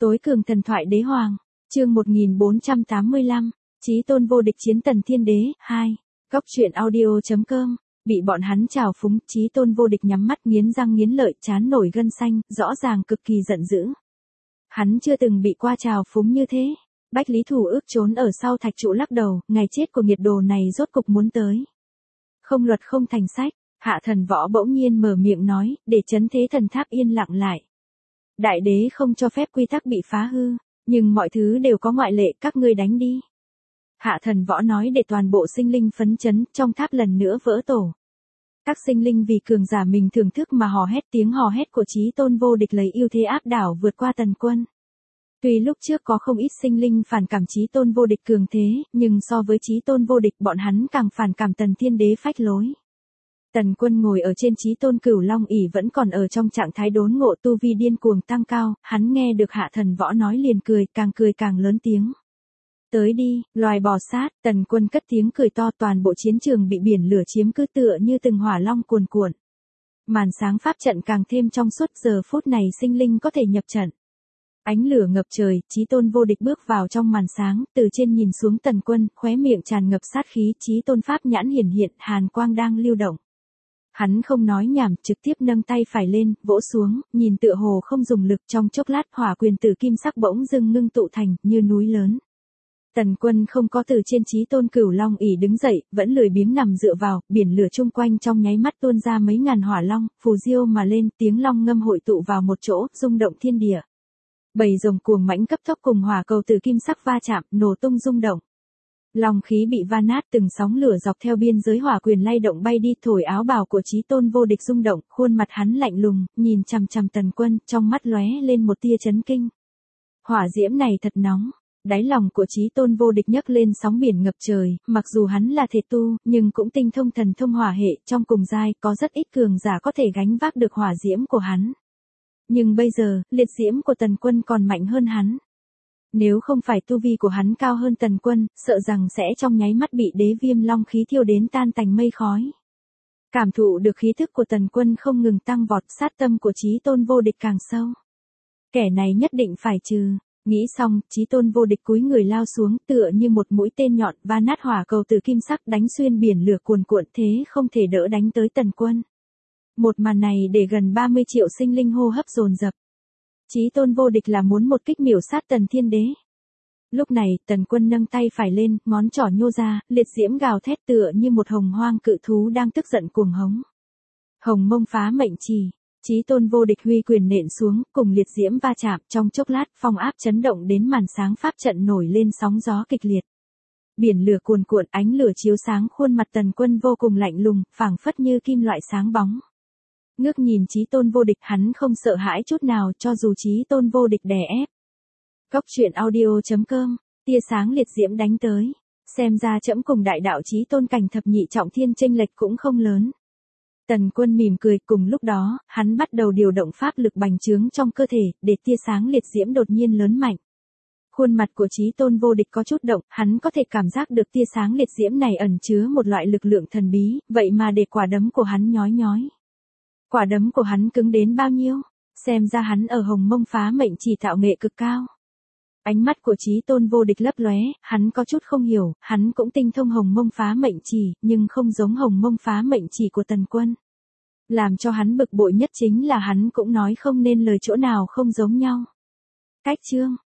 Tối cường thần thoại đế hoàng, chương 1485, Chí tôn vô địch chiến tần thiên đế, 2, góc truyện audio.com, bị bọn hắn trào phúng, Chí tôn vô địch nhắm mắt nghiến răng nghiến lợi, trán nổi gân xanh, rõ ràng cực kỳ giận dữ. Hắn chưa từng bị qua trào phúng như thế. Bách Lý Thủ ước trốn ở sau thạch trụ lắc đầu, ngày chết của nghiệt đồ này rốt cục muốn tới. Không luật không thành sách, Hạ Thần Võ bỗng nhiên mở miệng nói, để trấn thế thần tháp yên lặng lại. Đại đế không cho phép quy tắc bị phá hư, nhưng mọi thứ đều có ngoại lệ, các ngươi đánh đi. Hạ Thần Võ nói để toàn bộ sinh linh phấn chấn, trong tháp lần nữa vỡ tổ. Các sinh linh vì cường giả mình thưởng thức mà hò hét, tiếng hò hét của Chí tôn vô địch lấy ưu thế áp đảo vượt qua Tần Quân. Tuy lúc trước có không ít sinh linh phản cảm Chí tôn vô địch cường thế, nhưng so với Chí tôn vô địch bọn hắn càng phản cảm Tần Thiên Đế phách lối. Tần Quân ngồi ở trên Chí tôn Cửu Long ỷ vẫn còn ở trong trạng thái đốn ngộ, tu vi điên cuồng tăng cao, hắn nghe được Hạ Thần Võ nói liền cười càng lớn tiếng. Tới đi, loài bò sát, Tần Quân cất tiếng cười to, toàn bộ chiến trường bị biển lửa chiếm cứ tựa như từng hỏa long cuồn cuộn. Màn sáng pháp trận càng thêm trong suốt, giờ phút này sinh linh có thể nhập trận. Ánh lửa ngập trời, Chí tôn vô địch bước vào trong màn sáng, từ trên nhìn xuống Tần Quân, khóe miệng tràn ngập sát khí, Chí tôn pháp nhãn hiển hiện, hàn quang đang lưu động. Hắn không nói nhảm, trực tiếp nâng tay phải lên, vỗ xuống, nhìn tựa hồ không dùng lực, trong chốc lát hỏa quyền tử kim sắc bỗng dưng ngưng tụ thành, như núi lớn. Tần Quân không có từ trên Chí tôn Cửu Long ỷ đứng dậy, vẫn lười biếng nằm dựa vào, biển lửa chung quanh trong nháy mắt tuôn ra mấy ngàn hỏa long, phù diêu mà lên, tiếng long ngâm hội tụ vào một chỗ, rung động thiên địa. Bầy rồng cuồng mãnh cấp tốc cùng hỏa cầu tử kim sắc va chạm, nổ tung rung động. Long khí bị va nát, từng sóng lửa dọc theo biên giới hỏa quyền lay động bay đi, thổi áo bào của Chí tôn vô địch rung động, khuôn mặt hắn lạnh lùng, nhìn chằm chằm Tần Quân, trong mắt lóe lên một tia chấn kinh. Hỏa diễm này thật nóng. Đáy lòng của Chí tôn vô địch nhấc lên sóng biển ngập trời, mặc dù hắn là thể tu, nhưng cũng tinh thông thần thông hỏa hệ, trong cùng giai có rất ít cường giả có thể gánh vác được hỏa diễm của hắn. Nhưng bây giờ, liệt diễm của Tần Quân còn mạnh hơn hắn. Nếu không phải tu vi của hắn cao hơn Tần Quân, sợ rằng sẽ trong nháy mắt bị đế viêm long khí thiêu đến tan tành mây khói. Cảm thụ được khí thức của Tần Quân không ngừng tăng vọt, sát tâm của Chí tôn vô địch càng sâu. Kẻ này nhất định phải trừ. Nghĩ xong, Chí tôn vô địch cúi người lao xuống, tựa như một mũi tên nhọn, va nát hỏa cầu từ kim sắc đánh xuyên biển lửa cuồn cuộn, thế không thể đỡ đánh tới Tần Quân. Một màn này để gần 30 triệu sinh linh hô hấp dồn dập. Chí tôn vô địch là muốn một kích miểu sát Tần Thiên Đế. Lúc này, Tần Quân nâng tay phải lên, ngón trỏ nhô ra, liệt diễm gào thét tựa như một hồng hoang cự thú đang tức giận cuồng hống. Hồng mông phá mệnh trì. Chí tôn vô địch huy quyền nện xuống, cùng liệt diễm va chạm, trong chốc lát, phong áp chấn động đến màn sáng pháp trận nổi lên sóng gió kịch liệt. Biển lửa cuồn cuộn, ánh lửa chiếu sáng khuôn mặt Tần Quân vô cùng lạnh lùng, phảng phất như kim loại sáng bóng. Ngước nhìn Chí tôn vô địch, hắn không sợ hãi chút nào, cho dù Chí tôn vô địch đè ép. Góc truyện audio.com, tia sáng liệt diễm đánh tới. Xem ra trẫm cùng đại đạo Chí tôn cảnh thập nhị trọng thiên chênh lệch cũng không lớn. Tần Quân mỉm cười, cùng lúc đó, hắn bắt đầu điều động pháp lực bành trướng trong cơ thể, để tia sáng liệt diễm đột nhiên lớn mạnh. Khuôn mặt của Chí tôn vô địch có chút động, hắn có thể cảm giác được tia sáng liệt diễm này ẩn chứa một loại lực lượng thần bí, vậy mà để quả đấm của hắn nhói nhói. Quả đấm của hắn cứng đến bao nhiêu? Xem ra hắn ở hồng mông phá mệnh chỉ tạo nghệ cực cao. Ánh mắt của Chí tôn vô địch lấp lóe, hắn có chút không hiểu, hắn cũng tinh thông hồng mông phá mệnh chỉ, nhưng không giống hồng mông phá mệnh chỉ của Tần Quân. Làm cho hắn bực bội nhất chính là hắn cũng nói không nên lời chỗ nào không giống nhau. Cách chương,